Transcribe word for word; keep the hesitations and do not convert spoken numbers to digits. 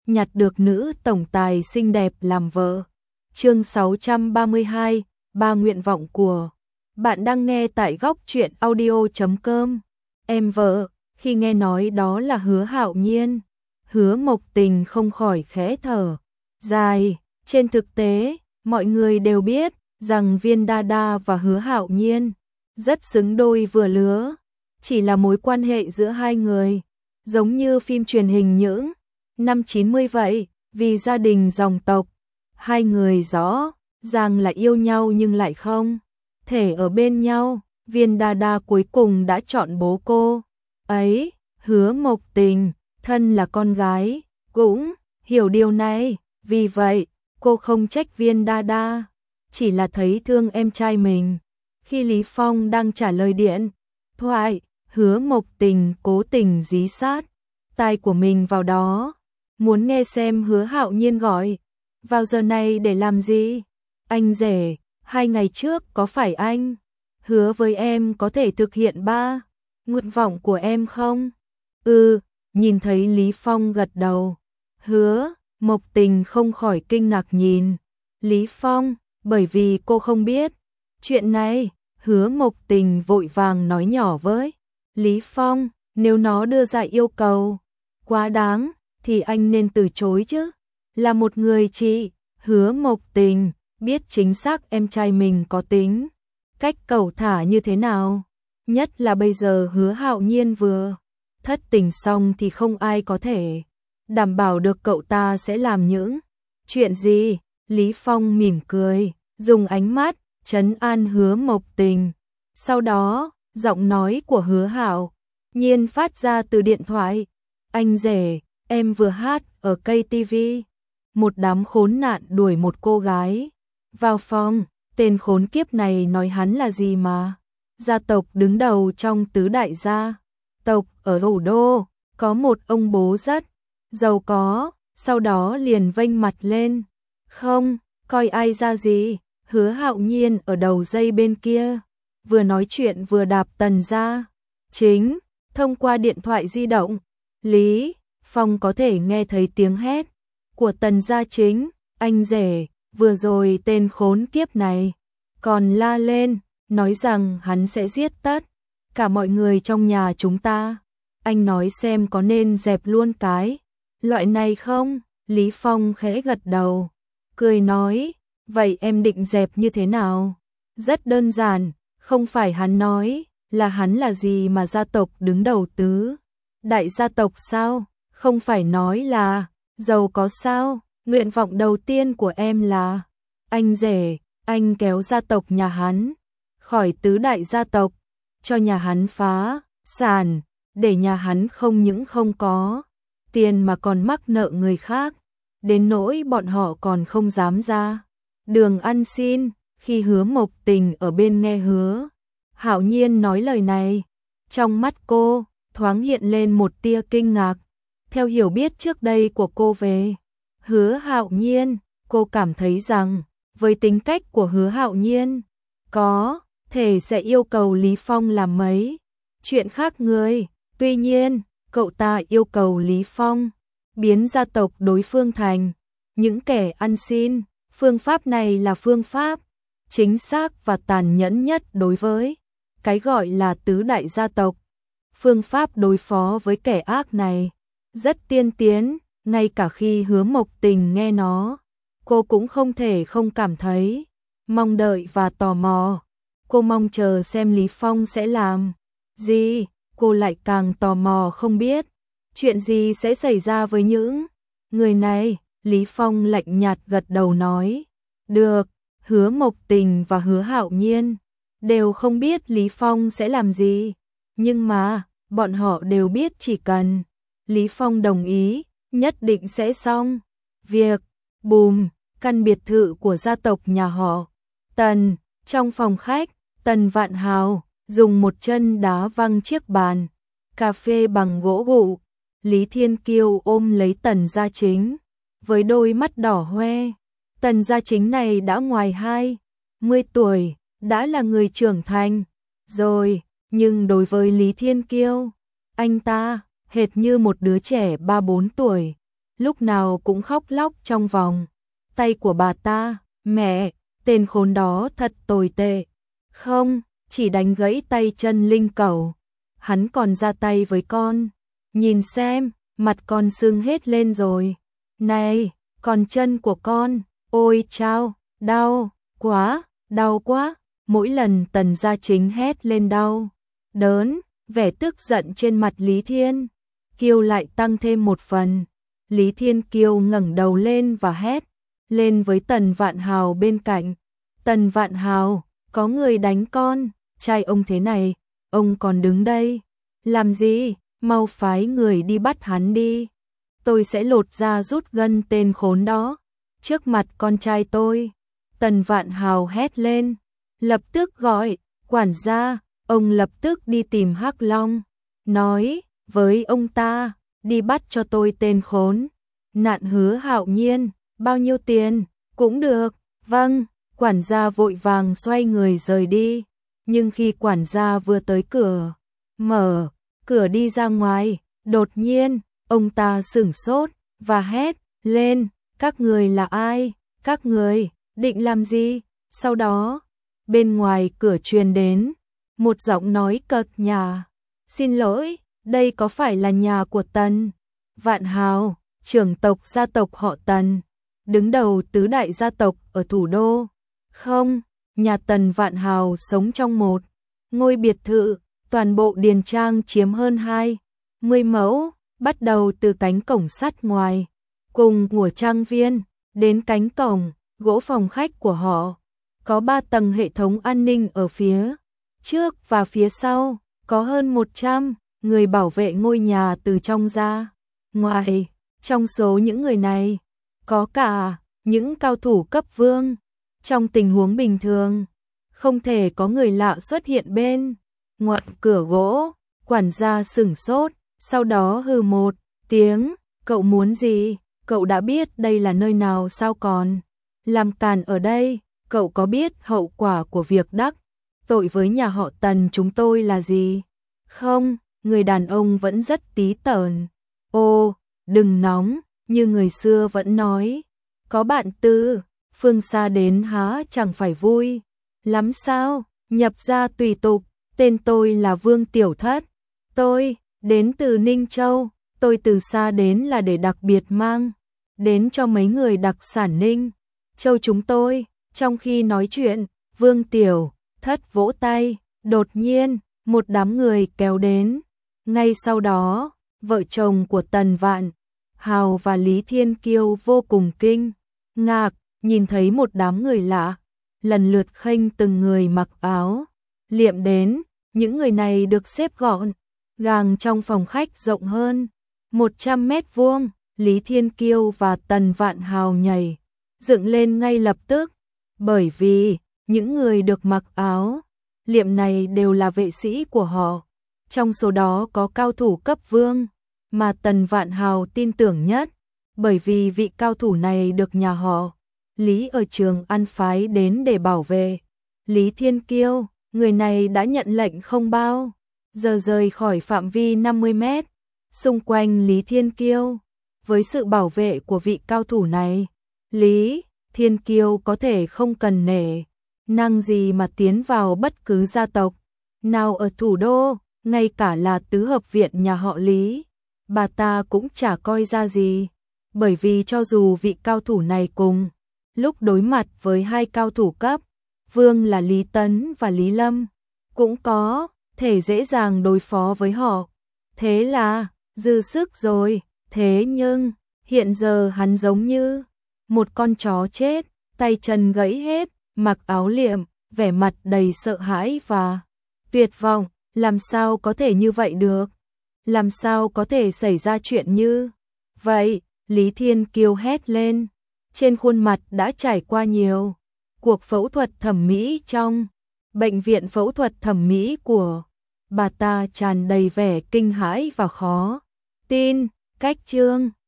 nhặt được nữ tổng tài xinh đẹp làm vợ. Chương sáu trăm ba mươi hai, ba nguyện vọng của. Bạn đang nghe tại góc truyện audio chấm com. Em vợ, khi nghe nói đó là Hứa Hạo Nhiên, Hứa Mộc Tình không khỏi khẽ thở dài. Trên thực tế, mọi người đều biết rằng Viên Đa Đa và Hứa Hạo Nhiên rất xứng đôi vừa lứa, chỉ là mối quan hệ giữa hai người giống như phim truyền hình những năm chín mươi vậy, vì gia đình dòng tộc, hai người rõ ràng là yêu nhau nhưng lại không thể ở bên nhau. Viên Đa Đa cuối cùng đã chọn bố cô ấy. Hứa Mộc Tình, thân là con gái, cũng hiểu điều này, vì vậy cô không trách Viên Đa Đa, chỉ là thấy thương em trai mình. Khi Lý Phong đang trả lời điện thoại, Hứa Mộc Tình cố tình dí sát tai của mình vào đó, muốn nghe xem Hứa Hạo Nhiên gọi vào giờ này để làm gì. Anh rể, hai ngày trước có phải anh hứa với em có thể thực hiện ba nguyện vọng của em không? Ừ, nhìn thấy Lý Phong gật đầu, Hứa Mộc Tình không khỏi kinh ngạc nhìn Lý Phong, bởi vì cô không biết chuyện này. Hứa Mộc Tình vội vàng nói nhỏ với Lý Phong, nếu nó đưa ra yêu cầu quá đáng thì anh nên từ chối chứ. Là một người chị, Hứa Mộc Tình biết chính xác em trai mình có tính cách cẩu thả như thế nào, nhất là bây giờ Hứa Hạo Nhiên vừa thất tình xong thì không ai có thể đảm bảo được cậu ta sẽ làm những chuyện gì. Lý Phong mỉm cười, dùng ánh mắt trấn an Hứa Mộc Tình. Sau đó, giọng nói của Hứa Hạo Nhiên phát ra từ điện thoại, anh rể, em vừa hát ở cây ti vi, một đám khốn nạn đuổi một cô gái vào phòng. Tên khốn kiếp này nói hắn là gì mà gia tộc đứng đầu trong tứ đại gia tộc ở thủ đô, có một ông bố rất giàu có, sau đó liền vênh mặt lên, không coi ai ra gì. Hứa Hạo Nhiên ở đầu dây bên kia vừa nói chuyện vừa đạp Tần Gia Chính thông qua điện thoại di động. Lý Phong có thể nghe thấy tiếng hét của Tần Gia Chính, anh rể, vừa rồi tên khốn kiếp này còn la lên, nói rằng hắn sẽ giết tất cả mọi người trong nhà chúng ta. Anh nói xem có nên dẹp luôn cái loại này không? Lý Phong khẽ gật đầu, cười nói, vậy em định dẹp như thế nào? Rất đơn giản, không phải hắn nói là hắn là gì mà gia tộc đứng đầu tứ đại gia tộc sao? Không phải nói là giàu có sao? Nguyện vọng đầu tiên của em là, anh rể, anh kéo gia tộc nhà hắn khỏi tứ đại gia tộc, cho nhà hắn phá sản, để nhà hắn không những không có tiền mà còn mắc nợ người khác, đến nỗi bọn họ còn không dám ra đường ăn xin. Khi Hứa Mộc Tình ở bên nghe Hứa Hạo Nhiên nói lời này, trong mắt cô thoáng hiện lên một tia kinh ngạc. Theo hiểu biết trước đây của cô về Hứa Hạo Nhiên, cô cảm thấy rằng với tính cách của Hứa Hạo Nhiên, có thể sẽ yêu cầu Lý Phong làm mấy chuyện khác người. Tuy nhiên, cậu ta yêu cầu Lý Phong biến gia tộc đối phương thành những kẻ ăn xin. Phương pháp này là phương pháp chính xác và tàn nhẫn nhất đối với cái gọi là tứ đại gia tộc. Phương pháp đối phó với kẻ ác này rất tiên tiến, ngay cả khi Hứa Mộc Tình nghe nó, cô cũng không thể không cảm thấy mong đợi và tò mò. Cô mong chờ xem Lý Phong sẽ làm gì, cô lại càng tò mò không biết chuyện gì sẽ xảy ra với những người này. Lý Phong lạnh nhạt gật đầu nói, được. Hứa Mộc Tình và Hứa Hạo Nhiên đều không biết Lý Phong sẽ làm gì, nhưng mà bọn họ đều biết chỉ cần Lý Phong đồng ý, nhất định sẽ xong việc. Bùm, căn biệt thự của gia tộc nhà họ Tần, trong phòng khách, Tần Vạn Hào dùng một chân đá văng chiếc bàn cà phê bằng gỗ gụ. Lý Thiên Kiêu ôm lấy Tần Gia Chính với đôi mắt đỏ hoe. Tần Gia Chính này đã ngoài hai mươi tuổi, đã là người trưởng thành rồi, nhưng đối với Lý Thiên Kiêu, anh ta hệt như một đứa trẻ ba bốn tuổi. lúc nào cũng khóc lóc trong vòng tay của bà ta. Mẹ, tên khốn đó thật tồi tệ. Không, chỉ đánh gãy tay chân Linh Cẩu, hắn còn ra tay với con. Nhìn xem, mặt con sưng hết lên rồi. Này, còn chân của con, ôi chao, đau, quá, đau quá. Mỗi lần Tần Gia Chính hét lên đau, đớn, vẻ tức giận trên mặt Lý Thiên Kiêu lại tăng thêm một phần. Lý Thiên Kiêu ngẩng đầu lên và hét lên với Tần Vạn Hào bên cạnh. Tần Vạn Hào, có người đánh con, trai ông thế này, ông còn đứng đây làm gì? Mau phái người đi bắt hắn đi. Tôi sẽ lột da rút gân tên khốn đó trước mặt con trai tôi. Tần Vạn Hào hét lên, lập tức gọi quản gia. Ông lập tức đi tìm Hắc Long, nói với ông ta, đi bắt cho tôi tên khốn nạn Hứa Hạo Nhiên. Bao nhiêu tiền? Cũng được. Vâng. Quản gia vội vàng xoay người rời đi. Nhưng khi quản gia vừa tới cửa, mở cửa đi ra ngoài, đột nhiên, ông ta sửng sốt và hét lên, các người là ai? Các người định làm gì? Sau đó, bên ngoài cửa truyền đến một giọng nói cợt nhả. Xin lỗi, đây có phải là nhà của Tần Vạn Hào, trưởng tộc gia tộc họ Tần, đứng đầu tứ đại gia tộc ở thủ đô? Không, nhà Tần Vạn Hào sống trong một ngôi biệt thự, toàn bộ điền trang chiếm hơn hai mươi mẫu, bắt đầu từ cánh cổng sắt ngoài cùng của trang viên đến cánh cổng gỗ phòng khách của họ. Có ba tầng hệ thống an ninh ở phía trước và phía sau, có hơn một trăm người bảo vệ ngôi nhà từ trong ra ngoài. Trong số những người này, có cả những cao thủ cấp vương. Trong tình huống bình thường, không thể có người lạ xuất hiện bên ngoài cửa gỗ. Quản gia sửng sốt, sau đó hừ một tiếng, cậu muốn gì? Cậu đã biết đây là nơi nào sao còn làm càn ở đây? Cậu có biết hậu quả của việc đắc tội với nhà họ Tần chúng tôi là gì? Không, người đàn ông vẫn rất tí tởn. Ô, đừng nóng, như người xưa vẫn nói, có bạn từ phương xa đến há chẳng phải vui lắm sao? Nhập gia tùy tục, tên tôi là Vương Tiểu Thất. Tôi đến từ Ninh Châu, tôi từ xa đến là để đặc biệt mang đến cho mấy người đặc sản Ninh Châu chúng tôi. Trong khi nói chuyện, Vương Tiểu Thất vỗ tay, đột nhiên, một đám người kéo đến. Ngay sau đó, vợ chồng của Tần Vạn Hào và Lý Thiên Kiêu vô cùng kinh ngạc, nhìn thấy một đám người lạ, lần lượt khênh từng người mặc áo liệm đến. Những người này được xếp gọn gàng trong phòng khách rộng hơn một trăm mét vuông. Lý Thiên Kiêu và Tần Vạn Hào nhảy dựng lên ngay lập tức, bởi vì những người được mặc áo liệm này đều là vệ sĩ của họ. Trong số đó có cao thủ cấp vương mà Tần Vạn Hào tin tưởng nhất, bởi vì vị cao thủ này được nhà họ Lý ở Trường An phái đến để bảo vệ Lý Thiên Kiêu. Người này đã nhận lệnh không bao giờ rời khỏi phạm vi năm mươi mét xung quanh Lý Thiên Kiêu. Với sự bảo vệ của vị cao thủ này, Lý Thiên Kiêu có thể không cần nể năng gì mà tiến vào bất cứ gia tộc nào ở thủ đô. Ngay cả là tứ hợp viện nhà họ Lý, bà ta cũng chả coi ra gì, bởi vì cho dù vị cao thủ này cùng lúc đối mặt với hai cao thủ cấp vương là Lý Tấn và Lý Lâm, cũng có thể dễ dàng đối phó với họ. Thế là dư sức rồi. Thế nhưng hiện giờ hắn giống như một con chó chết, tay chân gãy hết, mặc áo liệm, vẻ mặt đầy sợ hãi và tuyệt vọng. Làm sao có thể như vậy được? Làm sao có thể xảy ra chuyện như vậy? Lý Thiên Kiêu hét lên. Trên khuôn mặt đã trải qua nhiều cuộc phẫu thuật thẩm mỹ trong bệnh viện phẫu thuật thẩm mỹ của bà ta tràn đầy vẻ kinh hãi và khó tin. Cách chương